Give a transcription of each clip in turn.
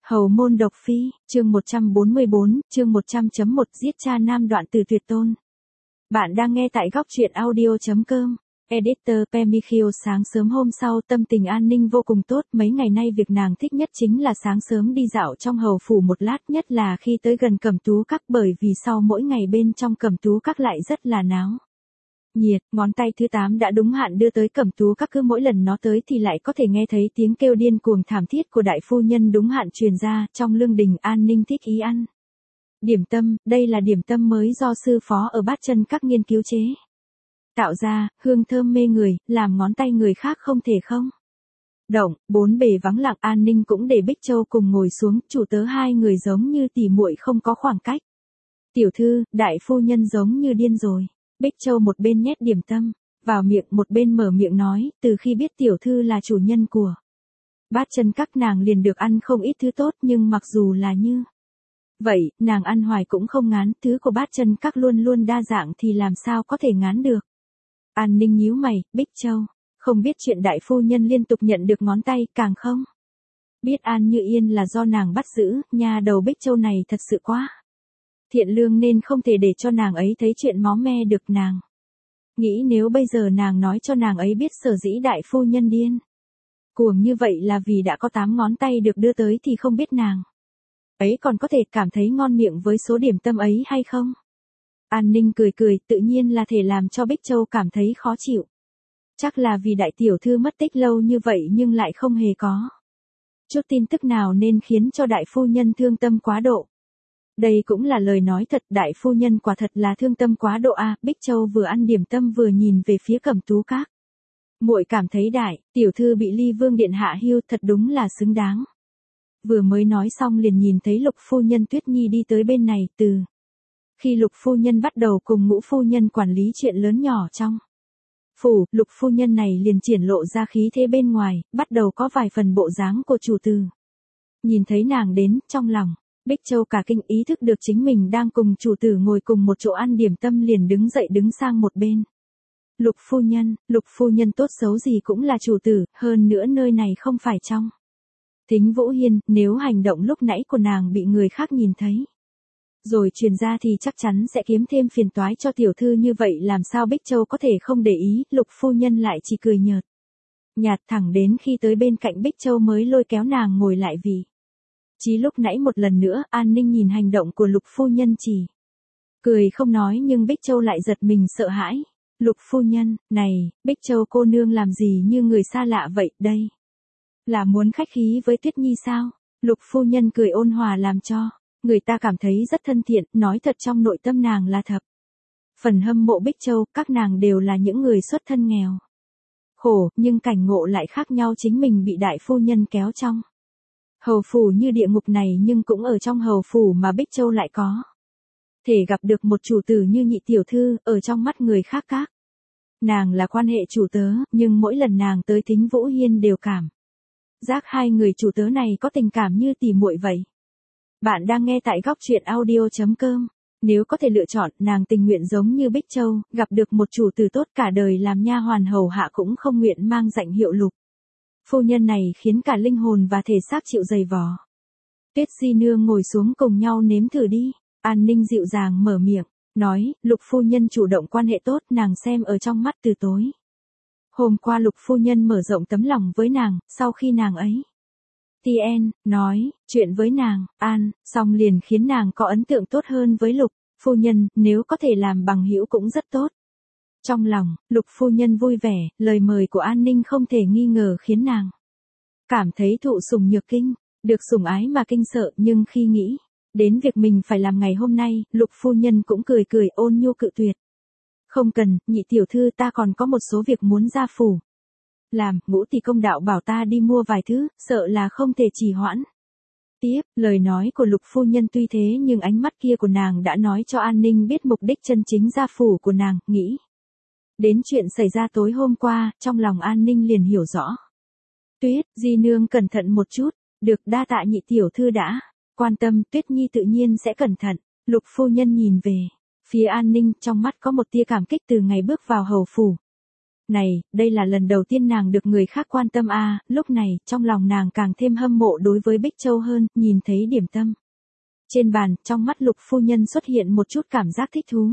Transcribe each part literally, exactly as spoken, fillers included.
Hầu môn độc phi, chương một trăm bốn mươi bốn, chương một trăm chấm một giết cha nam đoạn từ tuyệt tôn. Bạn đang nghe tại góc truyện audio chấm com. Editor Pemichio. Sáng sớm hôm sau tâm tình An Ninh vô cùng tốt, mấy ngày nay việc nàng thích nhất chính là sáng sớm đi dạo trong hầu phủ một lát, nhất là khi tới gần Cẩm Tú Các, bởi vì sau mỗi ngày bên trong Cẩm Tú Các lại rất là náo nhiệt. Ngón tay thứ tám đã đúng hạn đưa tới Cẩm Tú Các, cứ mỗi lần nó tới thì lại có thể nghe thấy tiếng kêu điên cuồng thảm thiết của đại phu nhân đúng hạn truyền ra. Trong lương đình, An Ninh thích ý ăn điểm tâm, đây là điểm tâm mới do sư phó ở Bát Chân Các nghiên cứu chế tạo ra, hương thơm mê người, làm ngón tay người khác không thể không động. Bốn bề vắng lặng, An Ninh cũng để Bích Châu cùng ngồi xuống, chủ tớ hai người giống như tỉ muội không có khoảng cách. Tiểu thư, đại phu nhân giống như điên rồi. Bích Châu một bên nhét điểm tâm vào miệng, một bên mở miệng nói, từ khi biết tiểu thư là chủ nhân của Bát Chân Các, nàng liền được ăn không ít thứ tốt, nhưng mặc dù là như vậy, nàng ăn hoài cũng không ngán, thứ của Bát Chân Các luôn luôn đa dạng thì làm sao có thể ngán được. An Ninh nhíu mày, Bích Châu không biết chuyện đại phu nhân liên tục nhận được ngón tay, càng không biết An Như Yên là do nàng bắt giữ. Nhà đầu Bích Châu này thật sự quá thiện lương nên không thể để cho nàng ấy thấy chuyện máu me được. Nàng nghĩ nếu bây giờ nàng nói cho nàng ấy biết sở dĩ đại phu nhân điên cuồng như vậy là vì đã có tám ngón tay được đưa tới, thì không biết nàng ấy còn có thể cảm thấy ngon miệng với số điểm tâm ấy hay không. An Ninh cười cười, tự nhiên là thể làm cho Bích Châu cảm thấy khó chịu. Chắc là vì đại tiểu thư mất tích lâu như vậy nhưng lại không hề có chút tin tức nào nên khiến cho đại phu nhân thương tâm quá độ. Đây cũng là lời nói thật, đại phu nhân quả thật là thương tâm quá độ a. À, Bích Châu vừa ăn điểm tâm vừa nhìn về phía Cẩm Tú Các. Muội cảm thấy đại tiểu thư bị Ly Vương điện hạ hưu thật đúng là xứng đáng. Vừa mới nói xong liền nhìn thấy Lục phu nhân Tuyết Nhi đi tới bên này. Từ khi Lục phu nhân bắt đầu cùng Ngũ phu nhân quản lý chuyện lớn nhỏ trong phủ, Lục phu nhân này liền triển lộ ra khí thế bên ngoài, bắt đầu có vài phần bộ dáng của chủ tử. Nhìn thấy nàng đến, trong lòng Bích Châu cả kinh, ý thức được chính mình đang cùng chủ tử ngồi cùng một chỗ ăn điểm tâm, liền đứng dậy đứng sang một bên. Lục phu nhân, Lục phu nhân tốt xấu gì cũng là chủ tử, hơn nữa nơi này không phải trong Thính Vũ Hiên, nếu hành động lúc nãy của nàng bị người khác nhìn thấy rồi truyền ra thì chắc chắn sẽ kiếm thêm phiền toái cho tiểu thư, như vậy làm sao Bích Châu có thể không để ý. Lục phu nhân lại chỉ cười nhợt nhạt, thẳng đến khi tới bên cạnh Bích Châu mới lôi kéo nàng ngồi lại vị chí lúc nãy. Một lần nữa, An Ninh nhìn hành động của Lục phu nhân chỉ cười không nói, nhưng Bích Châu lại giật mình sợ hãi. Lục phu nhân, này, Bích Châu cô nương làm gì như người xa lạ vậy, đây là muốn khách khí với Tuyết Nhi sao? Lục phu nhân cười ôn hòa làm cho người ta cảm thấy rất thân thiện, nói thật trong nội tâm nàng là thập phần hâm mộ Bích Châu. Các nàng đều là những người xuất thân nghèo khổ, nhưng cảnh ngộ lại khác nhau, chính mình bị đại phu nhân kéo trong hầu phủ như địa ngục này, nhưng cũng ở trong hầu phủ mà Bích Châu lại có thể gặp được một chủ tử như nhị tiểu thư. Ở trong mắt người khác, các nàng là quan hệ chủ tớ, nhưng mỗi lần nàng tới Thính Vũ Hiên đều cảm giác hai người chủ tớ này có tình cảm như tỉ muội vậy. Bạn đang nghe tại góc truyện audio chấm com. Nếu có thể lựa chọn, nàng tình nguyện giống như Bích Châu, gặp được một chủ tử tốt, cả đời làm nha hoàn hầu hạ cũng không nguyện mang danh hiệu Lục phu nhân này, khiến cả linh hồn và thể xác chịu dày vò. Tuyết Di nương ngồi xuống cùng nhau nếm thử đi. An Ninh dịu dàng mở miệng nói, Lục phu nhân chủ động quan hệ tốt, nàng xem ở trong mắt từ tối hôm qua. Lục phu nhân mở rộng tấm lòng với nàng, sau khi nàng ấy Tien nói chuyện với nàng, An, xong liền khiến nàng có ấn tượng tốt hơn với Lục phu nhân, nếu có thể làm bằng hữu cũng rất tốt. Trong lòng, Lục phu nhân vui vẻ, lời mời của An Ninh không thể nghi ngờ khiến nàng cảm thấy thụ sủng nhược kinh, được sủng ái mà kinh sợ, nhưng khi nghĩ đến việc mình phải làm ngày hôm nay, Lục phu nhân cũng cười cười ôn nhu cự tuyệt. Không cần, nhị tiểu thư, ta còn có một số việc muốn ra phủ làm. Ngũ tỷ công đạo bảo ta đi mua vài thứ, sợ là không thể trì hoãn tiếp. Lời nói của Lục phu nhân tuy thế nhưng ánh mắt kia của nàng đã nói cho An Ninh biết mục đích chân chính ra phủ của nàng. Nghĩ đến chuyện xảy ra tối hôm qua, trong lòng An Ninh liền hiểu rõ. Tuyết Di nương cẩn thận một chút. Được, đa tạ nhị tiểu thư đã quan tâm, Tuyết Nhi tự nhiên sẽ cẩn thận. Lục phu nhân nhìn về phía An Ninh, trong mắt có một tia cảm kích. Từ ngày bước vào hầu phủ, Này, đây là lần đầu tiên nàng được người khác quan tâm a, lúc này, trong lòng nàng càng thêm hâm mộ đối với Bích Châu hơn, nhìn thấy điểm tâm. Trên bàn, trong mắt Lục phu nhân xuất hiện một chút cảm giác thích thú.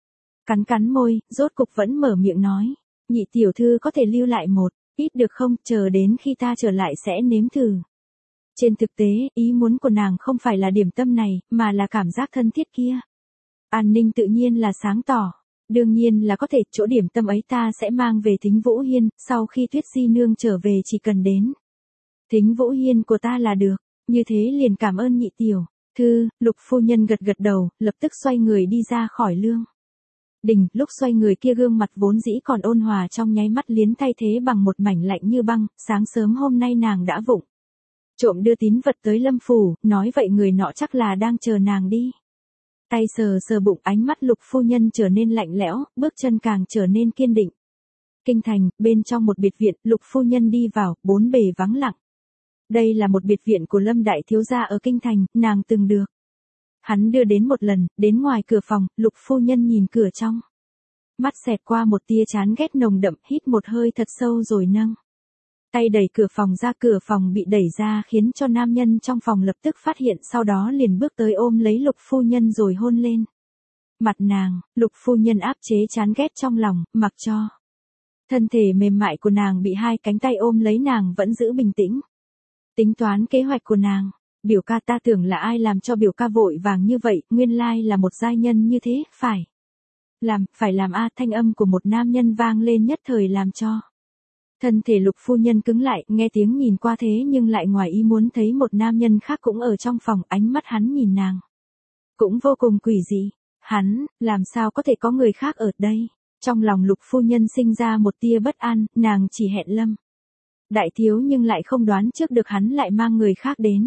Cắn cắn môi, rốt cục vẫn mở miệng nói. Nhị tiểu thư có thể lưu lại một ít được không, chờ đến khi ta trở lại sẽ nếm thử. Trên thực tế, ý muốn của nàng không phải là điểm tâm này, mà là cảm giác thân thiết kia. An Ninh tự nhiên là sáng tỏ. Đương nhiên là có thể, chỗ điểm tâm ấy ta sẽ mang về Thính Vũ Hiên, sau khi Tuyết Di Nương trở về chỉ cần đến Thính Vũ Hiên của ta là được, như thế liền cảm ơn nhị tiểu thư. Lục phu nhân gật gật đầu, lập tức xoay người đi ra khỏi lương đình. Lúc xoay người kia gương mặt vốn dĩ còn ôn hòa trong nháy mắt liến thay thế bằng một mảnh lạnh như băng. Sáng sớm hôm nay nàng đã vụng trộm đưa tín vật tới Lâm phủ, nói vậy người nọ chắc là đang chờ nàng đi. Tay sờ sờ bụng, ánh mắt Lục phu nhân trở nên lạnh lẽo, bước chân càng trở nên kiên định. Kinh thành, bên trong một biệt viện, Lục phu nhân đi vào, bốn bề vắng lặng. Đây là một biệt viện của Lâm đại thiếu gia ở kinh thành, nàng từng được hắn đưa đến một lần. Đến ngoài cửa phòng, Lục phu nhân nhìn cửa trong. Mắt xẹt qua một tia chán ghét nồng đậm, hít một hơi thật sâu rồi nâng tay đẩy cửa phòng ra. Cửa phòng bị đẩy ra khiến cho nam nhân trong phòng lập tức phát hiện, sau đó liền bước tới ôm lấy Lục phu nhân rồi hôn lên mặt nàng. Lục phu nhân áp chế chán ghét trong lòng, mặc cho thân thể mềm mại của nàng bị hai cánh tay ôm lấy, nàng vẫn giữ bình tĩnh. Tính toán kế hoạch của nàng. Biểu ca, ta tưởng là ai làm cho biểu ca vội vàng như vậy, nguyên lai là một giai nhân như thế, phải làm, phải làm a. Thanh âm của một nam nhân vang lên nhất thời làm cho thân thể Lục phu nhân cứng lại, nghe tiếng nhìn qua thế nhưng lại ngoài ý muốn thấy một nam nhân khác cũng ở trong phòng. Ánh mắt hắn nhìn nàng cũng vô cùng quỷ dị. Hắn, làm sao có thể có người khác ở đây? Trong lòng Lục phu nhân sinh ra một tia bất an, nàng chỉ hẹn Lâm đại thiếu nhưng lại không đoán trước được hắn lại mang người khác đến.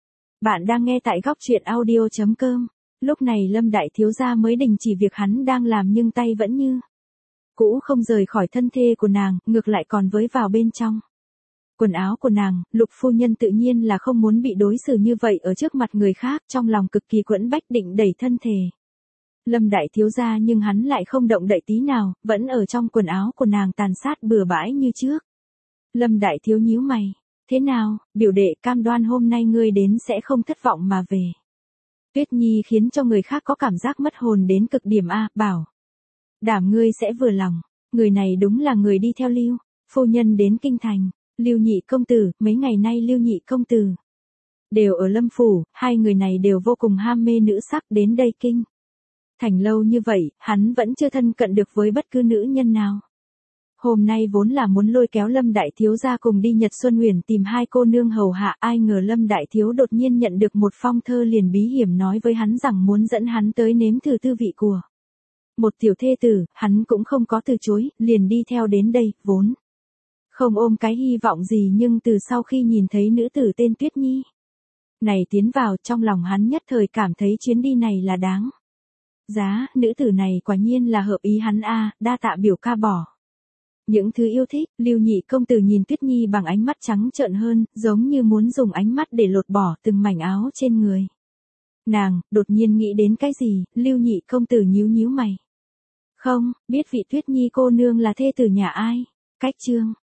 Bạn đang nghe tại góc truyện audio chấm com. Lúc này Lâm đại thiếu gia mới đình chỉ việc hắn đang làm, nhưng tay vẫn như cũ không rời khỏi thân thể của nàng, ngược lại còn với vào bên trong quần áo của nàng. Lục phu nhân tự nhiên là không muốn bị đối xử như vậy ở trước mặt người khác, trong lòng cực kỳ quẫn bách định đẩy thân thể Lâm đại thiếu gia, nhưng hắn lại không động đậy tí nào, vẫn ở trong quần áo của nàng tàn sát bừa bãi như trước. Lâm đại thiếu nhíu mày. Thế nào, biểu đệ, cam đoan hôm nay ngươi đến sẽ không thất vọng mà về. Tuyết Nhi khiến cho người khác có cảm giác mất hồn đến cực điểm a, bảo đảm ngươi sẽ vừa lòng. Người này đúng là người đi theo Lưu phu nhân đến kinh thành. Lưu nhị công tử, mấy ngày nay Lưu nhị công tử đều ở Lâm phủ, hai người này đều vô cùng ham mê nữ sắc. Đến đây kinh thành lâu như vậy, hắn vẫn chưa thân cận được với bất cứ nữ nhân nào. Hôm nay vốn là muốn lôi kéo Lâm đại thiếu gia cùng đi Nhật Xuân Huyền tìm hai cô nương hầu hạ, ai ngờ Lâm đại thiếu đột nhiên nhận được một phong thơ liền bí hiểm nói với hắn rằng muốn dẫn hắn tới nếm thử tư vị của một tiểu thê tử. Hắn cũng không có từ chối, liền đi theo đến đây, vốn không ôm cái hy vọng gì, nhưng từ sau khi nhìn thấy nữ tử tên Tuyết Nhi này tiến vào, trong lòng hắn nhất thời cảm thấy chuyến đi này là đáng giá. Nữ tử này quả nhiên là hợp ý hắn a, đa tạ biểu ca bỏ những thứ yêu thích. Lưu nhị công tử nhìn Tuyết Nhi bằng ánh mắt trắng trợn hơn, giống như muốn dùng ánh mắt để lột bỏ từng mảnh áo trên người nàng. Đột nhiên nghĩ đến cái gì, Lưu nhị công tử nhíu nhíu mày. Không biết vị Tuyết Nhi cô nương là thê tử nhà ai? Cách chương